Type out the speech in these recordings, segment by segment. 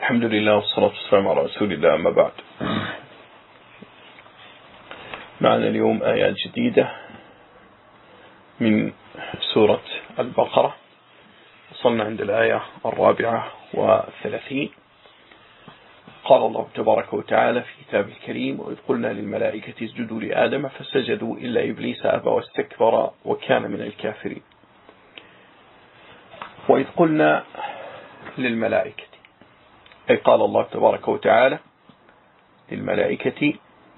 الحمد لله والصلاة والسلام على رسول الله، أما بعد. معنا اليوم آيات جديدة من سورة البقرة. وصلنا عند الآية 34. قال الله تبارك وتعالى في كتابه الكريم: وإذ قلنا للملائكة اسجدوا لآدم فسجدوا إلا إبليس أبى واستكبر وكان من الكافرين. وإذ قلنا للملائكة، أي قال الله تبارك وتعالى للملائكة،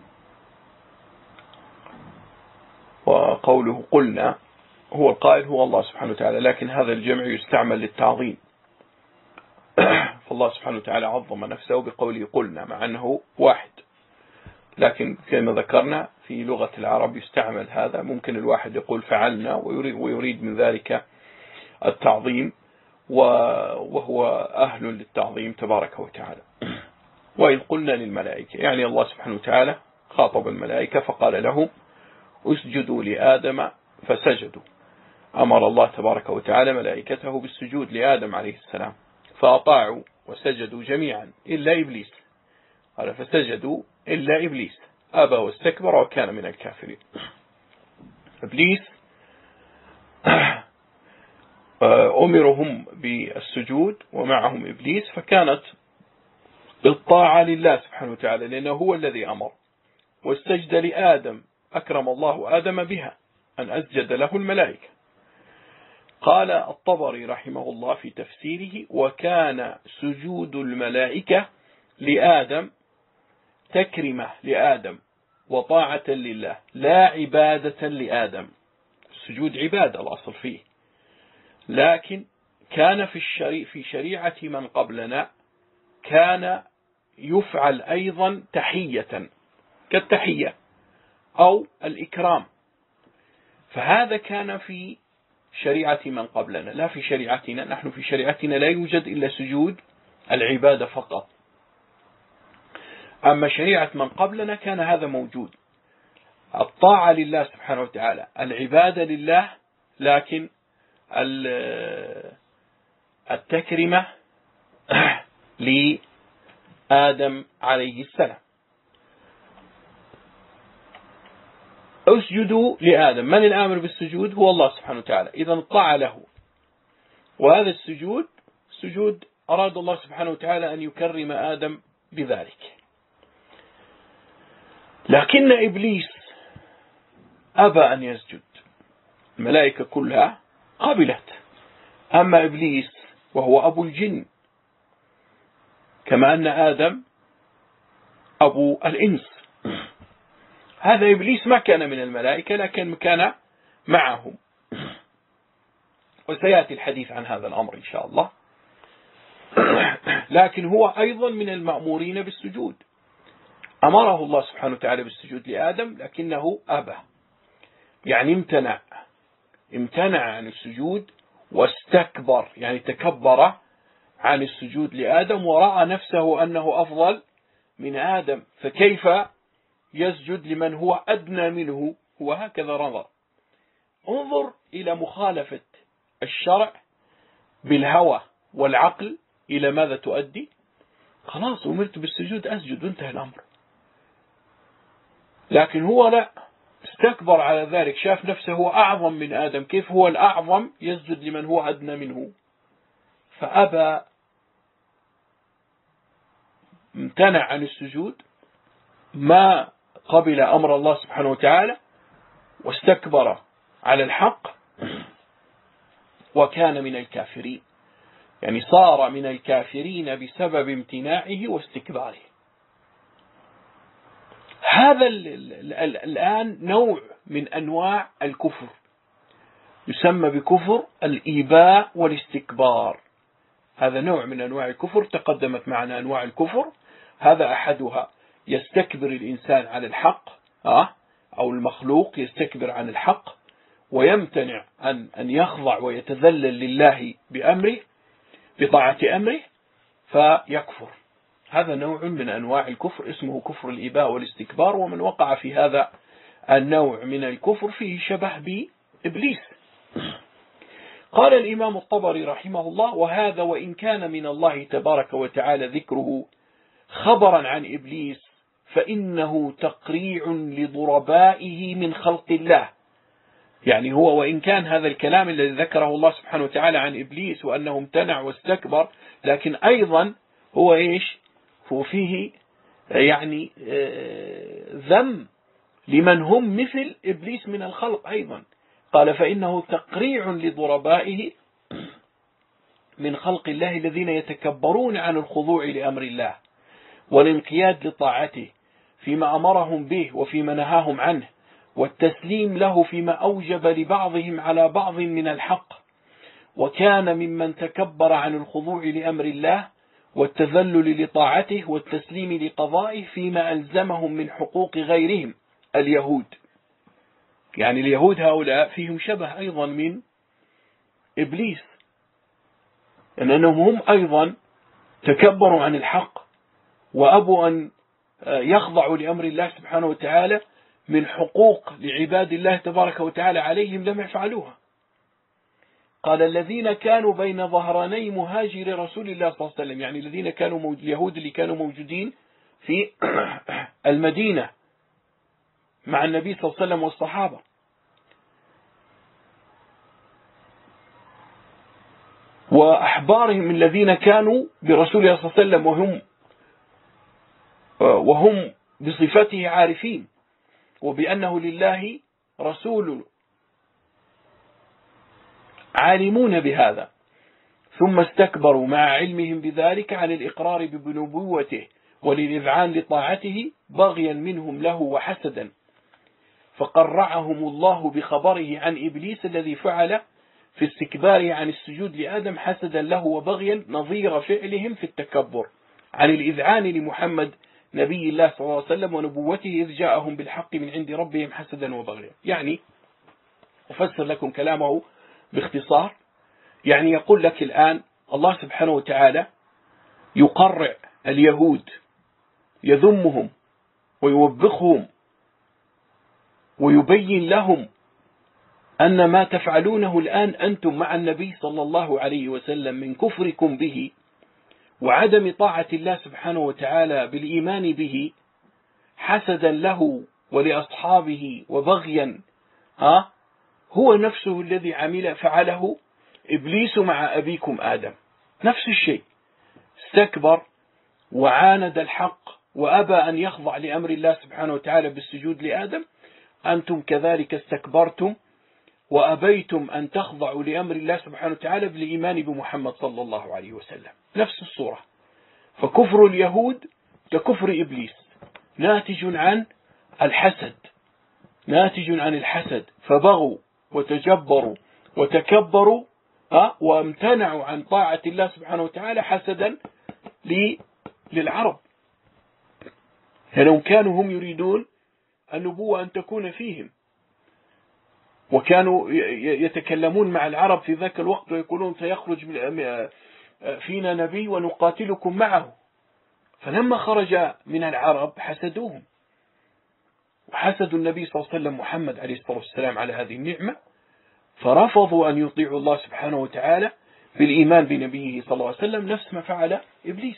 وقوله قلنا هو القائل هو الله سبحانه وتعالى، لكن هذا الجمع يستعمل للتعظيم. فالله سبحانه وتعالى عظم نفسه بقوله قلنا، مع أنه واحد، لكن كما ذكرنا في لغة العرب يستعمل هذا. ممكن الواحد يقول فعلنا ويريد من ذلك التعظيم، وهو أهل للتعظيم تبارك وتعالى. وإذ قلنا للملائكة، يعني الله سبحانه وتعالى خاطب الملائكة فقال لهم اسجدوا لآدم فسجدوا. أمر الله تبارك وتعالى ملائكته بالسجود لآدم عليه السلام، فأطاعوا وسجدوا جميعا إلا إبليس. قال فسجدوا إلا إبليس أبى واستكبر وكان من الكافرين. إبليس أمرهم بالسجود ومعهم إبليس، فكانت الطاعة لله سبحانه وتعالى، لأنه هو الذي أمر. واستجد لآدم، أكرم الله آدم بها أن أسجد له الملائكة. قال الطبري رحمه الله في تفسيره: وكان سجود الملائكة لآدم تكرمة لآدم وطاعة لله، لا عبادة لآدم. السجود عبادة الأصل فيه، لكن كان في شريعة من قبلنا كان يفعل أيضا تحية كالتحية أو الإكرام، فهذا كان في شريعة من قبلنا، لا في شريعتنا. نحن في شريعتنا لا يوجد إلا سجود العبادة فقط. أما شريعة من قبلنا كان هذا موجود، الطاعة لله سبحانه وتعالى، العبادة لله، لكن التكرمة لآدم عليه السلام. اسجدوا لآدم، من الآمر بالسجود؟ هو الله سبحانه وتعالى، إذا طاع له. وهذا السجود سجود أراد الله سبحانه وتعالى أن يكرم آدم بذلك، لكن إبليس أبى أن يسجد. الملائكة كلها قبلت، أما إبليس وهو أبو الجن، كما أن آدم أبو الإنس. هذا إبليس ما كان من الملائكة، لكن كان معهم، وسيأتي الحديث عن هذا الأمر إن شاء الله. لكن هو أيضا من المأمورين بالسجود، أمره الله سبحانه وتعالى بالسجود لآدم لكنه أبى، يعني امتنع عن السجود واستكبر، يعني تكبر عن السجود لآدم ورأى نفسه أنه أفضل من آدم، فكيف يسجد لمن هو أدنى منه؟ هو هكذا نظر. انظر إلى مخالفة الشرع بالهوى والعقل إلى ماذا تؤدي. خلاص أمرت بالسجود أسجد وانتهى الأمر، لكن هو لا، استكبر على ذلك، شاف نفسه هو أعظم من آدم. كيف هو الأعظم يسجد لمن هو أدنى منه؟ فأبى، امتنع عن السجود، ما قبل أمر الله سبحانه وتعالى، واستكبر على الحق وكان من الكافرين، يعني صار من الكافرين بسبب امتناعه واستكباره. هذا الآن نوع من أنواع الكفر، يسمى بكفر الإيباء والاستكبار. هذا نوع من أنواع الكفر، تقدمت معنا أنواع الكفر، هذا أحدها يستكبر الإنسان عن الحق، أو المخلوق يستكبر عن الحق ويمتنع أن يخضع ويتذلل لله بأمره، بطاعة أمره، فيكفر. هذا نوع من أنواع الكفر اسمه كفر الإباء والاستكبار. ومن وقع في هذا النوع من الكفر فيه شبه بإبليس. قال الإمام الطبري رحمه الله: وهذا وإن كان من الله تبارك وتعالى ذكره خبرا عن إبليس فإنه تقريع لضربائه من خلق الله. يعني هو وإن كان هذا الكلام الذي ذكره الله سبحانه وتعالى عن إبليس وأنه امتنع واستكبر، لكن أيضا هو إيش؟ هو فيه يعني ذم لمن هم مثل إبليس من الخلق أيضا. قال: فإنه تقريع لضربائه من خلق الله الذين يتكبرون عن الخضوع لأمر الله والانقياد لطاعته فيما أمرهم به وفيما نهاهم عنه، والتسليم له فيما أوجب لبعضهم على بعض من الحق. وكان ممن تكبر عن الخضوع لأمر الله والتذلل لطاعته والتسليم لقضائه فيما ألزمهم من حقوق غيرهم اليهود. يعني اليهود هؤلاء فيهم شبه أيضا من إبليس، لأنهم هم أيضا تكبروا عن الحق وأبوا أن يخضعوا لأمر الله سبحانه وتعالى من حقوق لعباد الله تبارك وتعالى عليهم لم يفعلوها. قال: الذين كانوا بين ظهراني مهاجر رسول الله صلى الله عليه وسلم، يعني الذين كانوا اليهود اللي كانوا موجودين في المدينة مع النبي صلى الله عليه وسلم والصحابة. وأحبارهم الذين كانوا برسول الله صلى الله عليه وسلم وهم بصفته عارفين وبأنه لله رسول عالمون بهذا، ثم استكبروا مع علمهم بذلك عن الإقرار بنبوته وللإذعان لطاعته بغيا منهم له وحسدا، فقرعهم الله بخبره عن إبليس الذي فعل في استكباره عن السجود لآدم حسدا له وبغيا نظير فعلهم في التكبر عن الإذعان لمحمد نبي الله صلى الله عليه وسلم ونبوته إذ جاءهم بالحق من عند ربهم حسدا وبغيا. يعني أفسر لكم كلامه باختصار. يعني يقول لك الآن الله سبحانه وتعالى يقرع اليهود، يذمهم ويوبخهم ويبين لهم أن ما تفعلونه الآن أنتم مع النبي صلى الله عليه وسلم من كفركم به وعدم طاعة الله سبحانه وتعالى بالإيمان به حسدا له ولأصحابه وبغيا هو نفسه الذي فعله إبليس مع أبيكم آدم. نفس الشيء، استكبر وعاند الحق وأبى أن يخضع لأمر الله سبحانه وتعالى بالسجود لآدم. أنتم كذلك استكبرتم وأبيتم أن تخضعوا لأمر الله سبحانه وتعالى بالإيمان بمحمد صلى الله عليه وسلم. نفس الصورة. فكفر اليهود ككفر إبليس ناتج عن الحسد، فبغوا وتجبروا وتكبروا وامتنعوا عن طاعة الله سبحانه وتعالى حسدا للعرب، لأنهم كانوا هم يريدون النبوة أن تكون فيهم، وكانوا يتكلمون مع العرب في ذاك الوقت ويقولون سيخرج فينا نبي ونقاتلكم معه. فلما خرج من العرب حسدوهم وحسدوا النبي صلى الله عليه وسلم محمد عليه الصلاة والسلام على هذه النعمة، فرفضوا أن يطيعوا الله سبحانه وتعالى بالإيمان بنبيه صلى الله عليه وسلم، نفس ما فعل إبليس.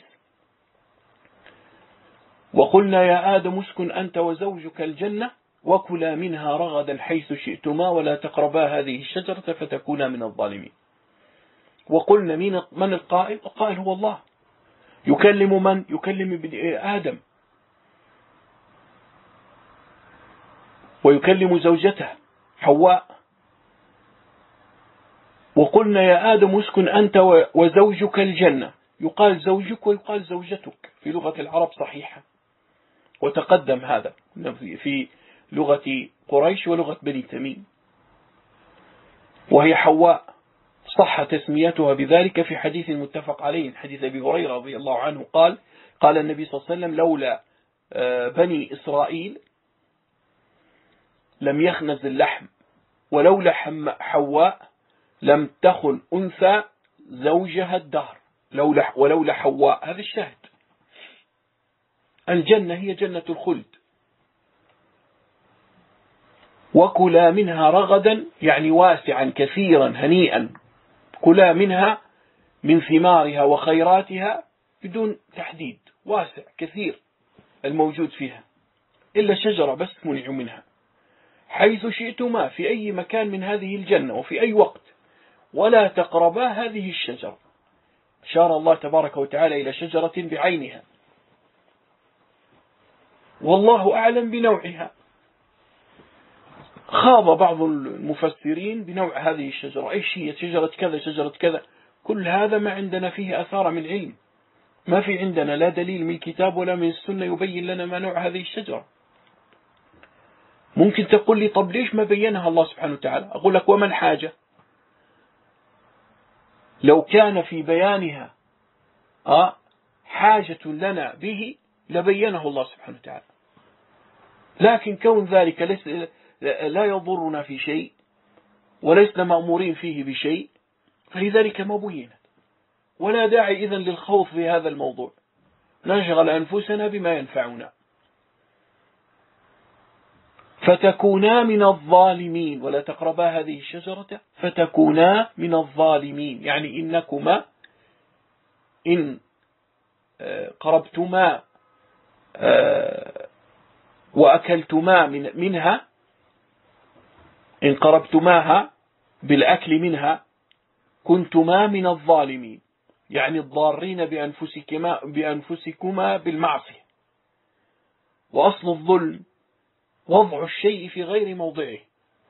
وقلنا يا آدم اسكن أنت وزوجك الجنة وكلا منها رغدا حيث شئتما ولا تقربا هذه الشجرة فتكونا من الظالمين. وقلنا من القائل؟ القائل هو الله. يكلم من؟ يكلم ابن آدم ويكلم زوجته حواء. وقلنا يا آدم اسكن أنت وزوجك الجنة، يقال زوجك ويقال زوجتك في لغة العرب صحيحة، وتقدم هذا في لغة قريش ولغة بني تميم، وهي حواء صح تسميتها بذلك في حديث متفق عليه، حديث أبي هريرة رضي الله عنه قال النبي صلى الله عليه وسلم لولا بني إسرائيل لم يخنز اللحم، ولولا حواء لم تخن أنثى زوجها الدهر، ولولا حواء. هذا الشاهد. الجنة هي جنة الخلد. وكلا منها رغدا يعني واسعا كثيرا هنيئا كلا منها من ثمارها وخيراتها بدون تحديد، واسع كثير الموجود فيها، إلا شجرة بس منع منها، حيث شئتما في أي مكان من هذه الجنة وفي أي وقت، ولا تقربا هذه الشجرة. أشار الله تبارك وتعالى إلى شجرة بعينها، والله أعلم بنوعها. خاض بعض المفسرين بنوع هذه الشجرة، إيش هي، شجرة كذا شجرة كذا، كل هذا ما عندنا فيه أثار من علم، ما في عندنا لا دليل من الكتاب ولا من السنة يبين لنا ما نوع هذه الشجرة. ممكن تقول لي طب ليش ما بينها الله سبحانه وتعالى؟ أقول لك ومن حاجة، لو كان في بيانها حاجة لنا به لبينه الله سبحانه وتعالى، لكن كون ذلك لا يضرنا في شيء ولسنا مأمورين فيه بشيء، فلذلك ما بينت، ولا داعي إذن للخوض في هذا الموضوع، نشغل أنفسنا بما ينفعنا. فتكونا من الظالمين، ولا تقربا هذه الشجرة فتكونا من الظالمين، يعني إنكما إن قربتما وأكلتما منها، إن قربتماها بالأكل منها كنتما من الظالمين، يعني الضارين بأنفسكما بالمعصية. وأصل الظلم وضع الشيء في غير موضعه،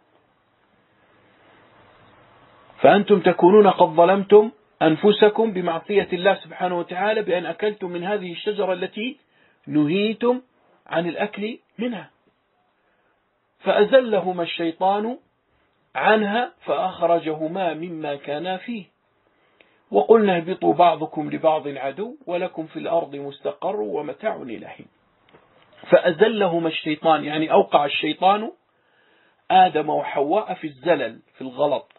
فأنتم تكونون قد ظلمتم أنفسكم بمعصية الله سبحانه وتعالى بأن أكلتم من هذه الشجرة التي نهيتم عن الأكل منها، فأزلهما الشيطان عنها فأخرجهما مما كانا فيه، وقلنا اهبطوا بعضكم لبعض عدو ولكم في الأرض مستقر ومتاع إلى حين. فأزلهما الشيطان، يعني أوقع الشيطان آدم وحواء في الزلل، في الغلط.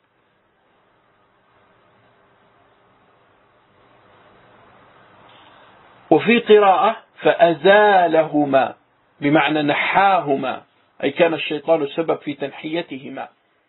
وفي قراءة فأزالهما بمعنى نحاهما، أي كان الشيطان السبب في تنحيتهما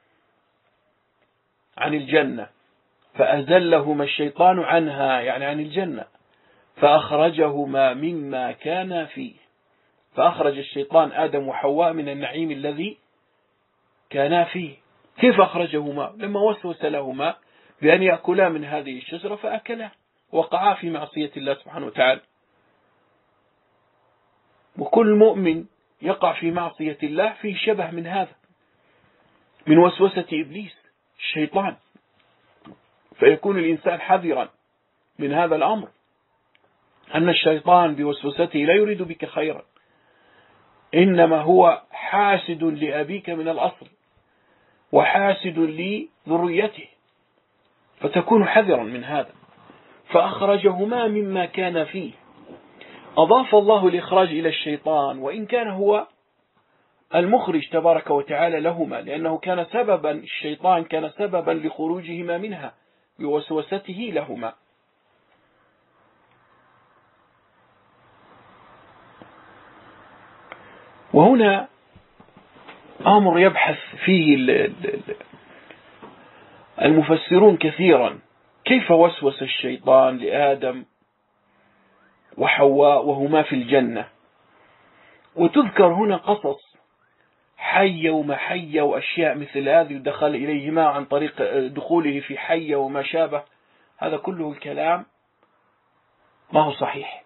عن الجنة، فأزلهما الشيطان عنها يعني عن الجنة، فأخرجهما مما كان فيه، فأخرج الشيطان آدم وحواء من النعيم الذي كانا فيه. كيف أخرجهما؟ لما وسوس لهما بأن يأكلا من هذه الشجرة فأكلا، وقعا في معصية الله سبحانه وتعالى. وكل مؤمن يقع في معصية الله فيه شبه من هذا، من وسوسة إبليس الشيطان، فيكون الإنسان حذرا من هذا الأمر، أن الشيطان بوسوسته لا يريد بك خيرا، إنما هو حاسد لأبيك من الأصل وحاسد لذريته، فتكون حذرا من هذا. فأخرجهما مما كان فيه، أضاف الله الإخراج إلى الشيطان، وإن كان هو المخرج تبارك وتعالى لهما، لأنه كان سببا، الشيطان كان سببا لخروجهما منها بوسوسته لهما. وهنا أمر يبحث فيه المفسرون كثيرا، كيف وسوس الشيطان لآدم وحواء وهما في الجنة؟ وتذكر هنا قصص حية وما حية وأشياء مثل هذه، ودخل إليهما عن طريق دخوله في حية وما شابه، هذا كله الكلام ما هو صحيح.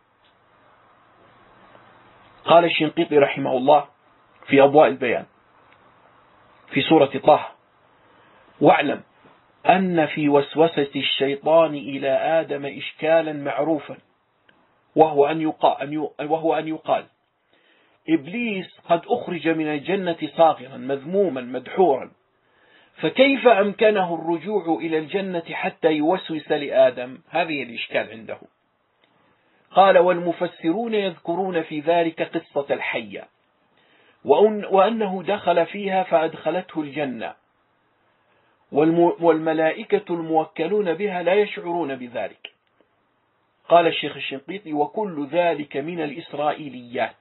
قال الشنقيطي رحمه الله في أضواء البيان في سورة طه: واعلم أن في وسوسة الشيطان إلى آدم إشكالا معروفا، وهو أن يقال إبليس قد أخرج من الجنة صاغرا مذموما مدحورا، فكيف أمكنه الرجوع إلى الجنة حتى يوسوس لآدم؟ هذه الإشكال عنده. قال: والمفسرون يذكرون في ذلك قصة الحية، وأنه دخل فيها فأدخلته الجنة، والملائكة الموكلون بها لا يشعرون بذلك. قال الشيخ الشنقيطي: وكل ذلك من الإسرائيليات.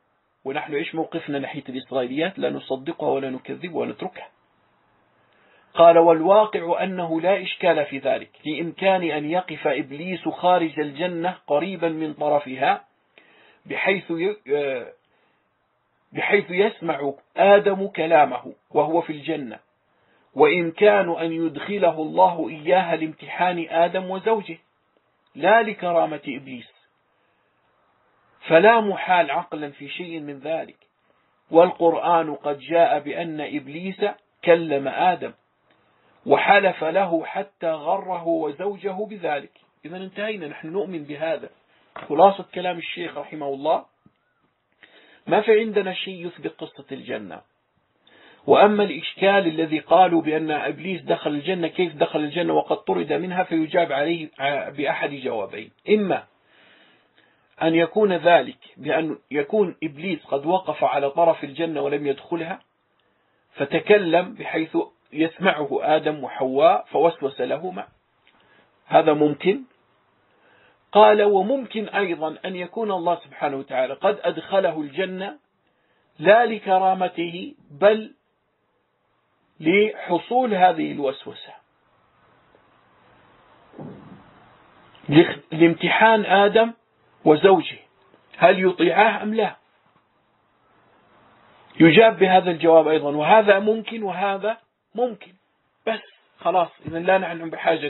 ونحن إيش موقفنا ناحية الإسرائيليات؟ لا نصدقها ولا نكذبها ونتركها. قال والواقع أنه لا إشكال في ذلك، في إمكان أن يقف إبليس خارج الجنة قريبا من طرفها بحيث يسمع آدم كلامه وهو في الجنة، وإمكان أن يدخله الله إياها لامتحان آدم وزوجه لا لكرامة إبليس، فلا محال عقلا في شيء من ذلك. والقرآن قد جاء بأن إبليس كلم آدم وحلف له حتى غره وزوجه بذلك. إذا انتهينا، نحن نؤمن بهذا. خلاصة كلام الشيخ رحمه الله، ما في عندنا شيء يثبت قصة الجنة. وأما الإشكال الذي قالوا بأن إبليس دخل الجنة، كيف دخل الجنة وقد طرد منها؟ فيجاب عليه بأحد جوابين: إما أن يكون ذلك بأن يكون إبليس قد وقف على طرف الجنة ولم يدخلها فتكلم بحيث يسمعه آدم وحواء فوسوس لهما، هذا ممكن. قال وممكن أيضا أن يكون الله سبحانه وتعالى قد أدخله الجنة لا لكرامته بل لحصول هذه الوسوسة، لامتحان آدم وزوجه هل يطيعاه أم لا. يجاب بهذا الجواب أيضا، وهذا ممكن وهذا ممكن، بس خلاص إذن لا نحن بحاجة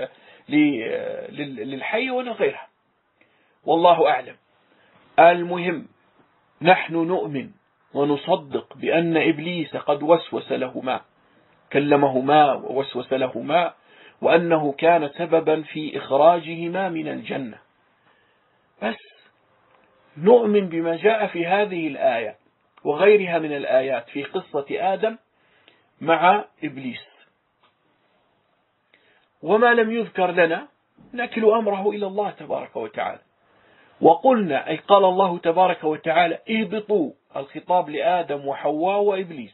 للحي ولا غيرها، والله أعلم. المهم نحن نؤمن ونصدق بأن إبليس قد وسوس لهما، كلمهما ووسوس لهما، وأنه كان سببا في إخراجهما من الجنة، بس نؤمن بما جاء في هذه الآية وغيرها من الآيات في قصة آدم مع إبليس. وما لم يذكر لنا نكل أمره إلى الله تبارك وتعالى. وقلنا أي قال الله تبارك وتعالى اهبطوا، الخطاب لآدم وحواء وإبليس،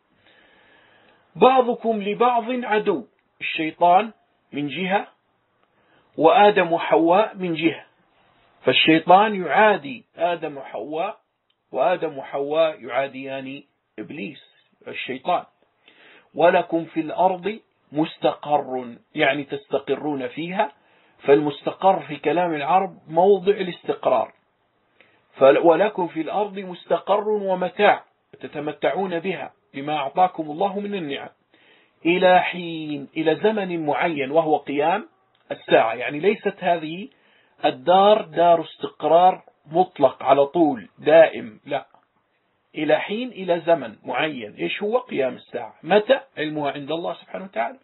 بعضكم لبعض عدو، الشيطان من جهة وآدم وحواء من جهة، فالشيطان يعادي آدم وحواء وآدم وحواء يعاديان إبليس الشيطان. ولكم في الأرض مستقر، يعني تستقرون فيها، فالمستقر في كلام العرب موضع الاستقرار، ولكم في الأرض مستقر ومتاع تتمتعون بها بما أعطاكم الله من النعم، إلى حين، إلى زمن معين وهو قيام الساعة. يعني ليست هذه الدار دار استقرار مطلق على طول دائم، لا، إلى حين، إلى زمن معين. إيش هو؟ قيام الساعة. متى؟ علمها عند الله سبحانه وتعالى.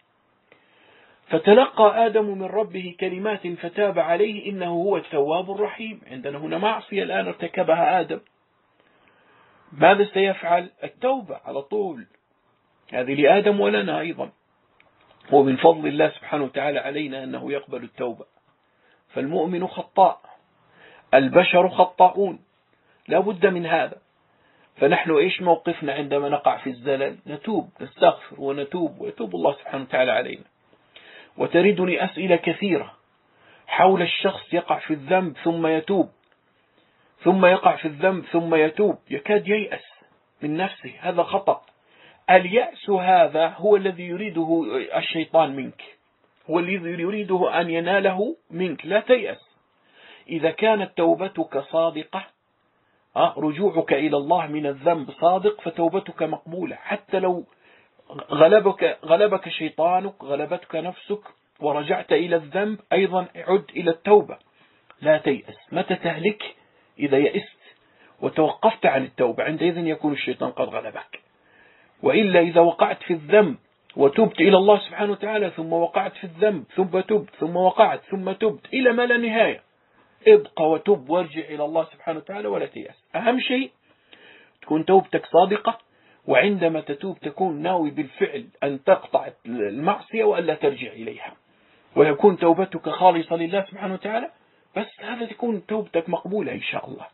فتلقى آدم من ربه كلمات فتاب عليه إنه هو التواب الرحيم. عندنا هنا معصية الآن ارتكبها آدم، ماذا سيفعل؟ التوبة على طول، هذه لآدم ولنا أيضا. ومن فضل الله سبحانه وتعالى علينا أنه يقبل التوبة. فالمؤمن خطاء، البشر خطاؤون، لا بد من هذا. فنحن إيش موقفنا عندما نقع في الزلل؟ نتوب، نستغفر ونتوب، ويتوب الله سبحانه وتعالى علينا. وتردني أسئلة كثيرة حول الشخص يقع في الذنب ثم يتوب، ثم يقع في الذنب ثم يتوب، يكاد ييأس من نفسه. هذا خطأ. اليأس هذا هو الذي يريده الشيطان منك، هو الذي يريده أن يناله منك. لا تيأس. إذا كانت توبتك صادقة، رجوعك إلى الله من الذنب صادق، فتوبتك مقبولة. حتى لو غلبك شيطانك، غلبتك نفسك ورجعت إلى الذنب، أيضا عد إلى التوبة. لا تيأس. متى تهلك؟ إذا يئست وتوقفت عن التوبة، عندئذ يكون الشيطان قد غلبك. وإلا إذا وقعت في الذنب وتبت إلى الله سبحانه وتعالى، ثم وقعت في الذنب، ثم تبت، ثم وقعت، ثم تبت، إلى ما لا نهاية، ابقى وتب وارجع إلى الله سبحانه وتعالى ولا تيأس. أهم شيء تكون توبتك صادقة، وعندما تتوب تكون ناوي بالفعل أن تقطع المعصية وألا ترجع إليها، ويكون توبتك خالصة لله سبحانه وتعالى، بس هذا تكون توبتك مقبولة إن شاء الله.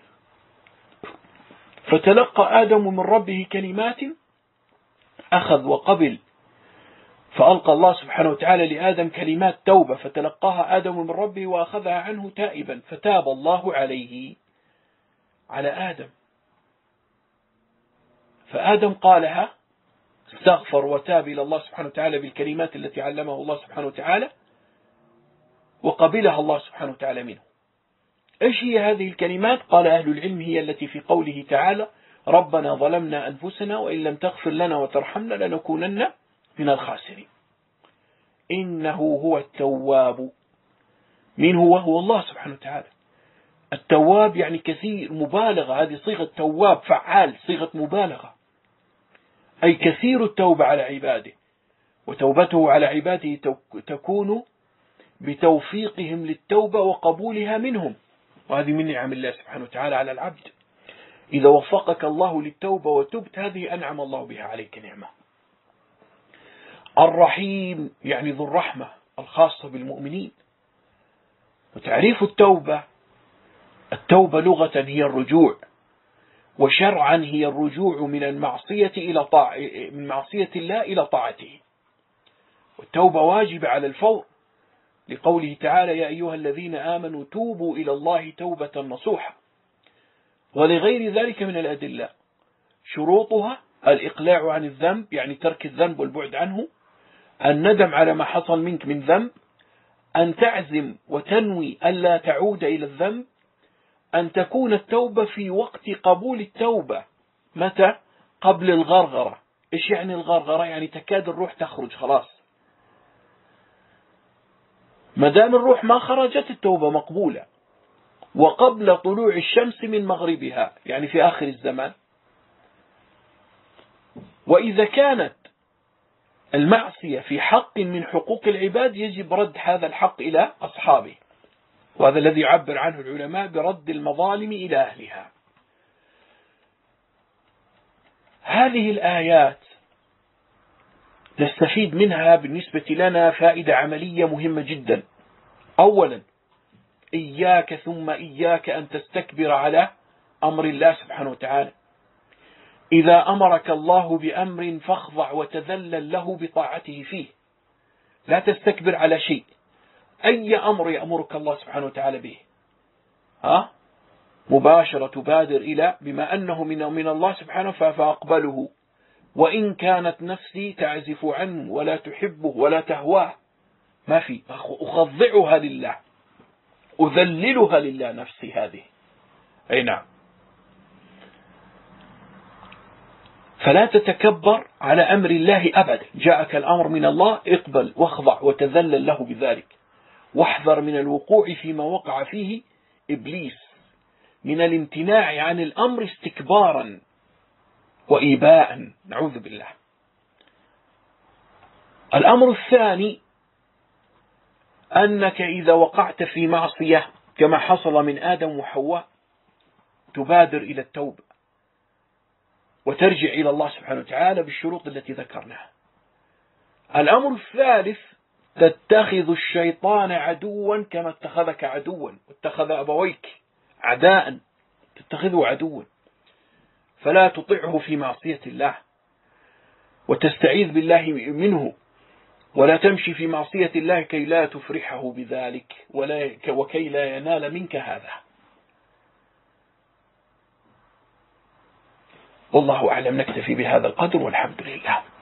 فتلقى آدم من ربه كلمات، أخذ وقبل، فألقى الله سبحانه وتعالى لآدم كلمات توبة، فتلقاها آدم من ربه وأخذها عنه تائبا، فتاب الله عليه، على آدم. فآدم قالها استغفر وتاب إلى الله سبحانه وتعالى بالكلمات التي علمه الله سبحانه وتعالى وقبلها الله سبحانه وتعالى منه. إيش هي هذه الكلمات؟ قال أهل العلم هي التي في قوله تعالى ربنا ظلمنا أنفسنا وإن لم تغفر لنا وترحمنا لنكونن من الخاسرين. إنه هو التواب. من هو الله سبحانه وتعالى. التواب يعني كثير، مبالغة، هذه صيغة تواب فعال، صيغة مبالغة، أي كثير التوبة على عباده، وتوبته على عباده تكون بتوفيقهم للتوبة وقبولها منهم، وهذه من نعم الله سبحانه وتعالى على العبد. إذا وفقك الله للتوبة وتبت هذه أنعم الله بها عليك نعمة. الرحيم يعني ذو الرحمة الخاصة بالمؤمنين. وتعريف التوبة لغة هي الرجوع، وشرعا هي الرجوع من المعصية إلى من معصية الله إلى طاعته. والتوبة واجبة على الفور، لقوله تعالى يا أيها الذين آمنوا توبوا إلى الله توبة نصوحا. ولغير ذلك من الأدلة. شروطها الإقلاع عن الذنب يعني ترك الذنب والبعد عنه، الندم على ما حصل منك من ذنب، أن تعزم وتنوي ألا تعود إلى الذنب، أن تكون التوبة في وقت قبول التوبة. متى؟ قبل الغرغرة. إيش يعني الغرغرة؟ يعني تكاد الروح تخرج خلاص، ما دام الروح ما خرجت التوبة مقبولة. وقبل طلوع الشمس من مغربها يعني في آخر الزمان. وإذا كانت المعصية في حق من حقوق العباد يجب رد هذا الحق إلى أصحابه، وهذا الذي يعبر عنه العلماء برد المظالم إلى أهلها. هذه الآيات نستفيد منها بالنسبة لنا فائدة عملية مهمة جدا. أولا إياك ثم إياك أن تستكبر على أمر الله سبحانه وتعالى. إذا أمرك الله بأمر فاخضع وتذلل له بطاعته فيه، لا تستكبر على شيء. أي أمر يأمرك الله سبحانه وتعالى به مباشرة تبادر إلى بما أنه من الله سبحانه فأقبله، وإن كانت نفسي تعزف عنه ولا تحبه ولا تهواه، ما في، أخضعها لله، أذللها لله نفسي هذه. أي نعم. فلا تتكبر على أمر الله أبدا. جاءك الأمر من الله اقبل واخضع وتذلل له بذلك، واحذر من الوقوع فيما وقع فيه إبليس من الامتناع عن الأمر استكبارا وإيباء، نعوذ بالله. الأمر الثاني أنك إذا وقعت في معصية كما حصل من آدم وحواء تبادر إلى التوبة وترجع إلى الله سبحانه وتعالى بالشروط التي ذكرناها. الأمر الثالث تتخذ الشيطان عدوا كما اتخذك عدوا، واتخذ أبويك عداء، تتخذه عدوا، فلا تطعه في معصية الله وتستعيذ بالله منه، ولا تمشي في معصية الله كي لا تفرحه بذلك وكي لا ينال منك هذا. والله أعلم. نكتفي بهذا القدر والحمد لله.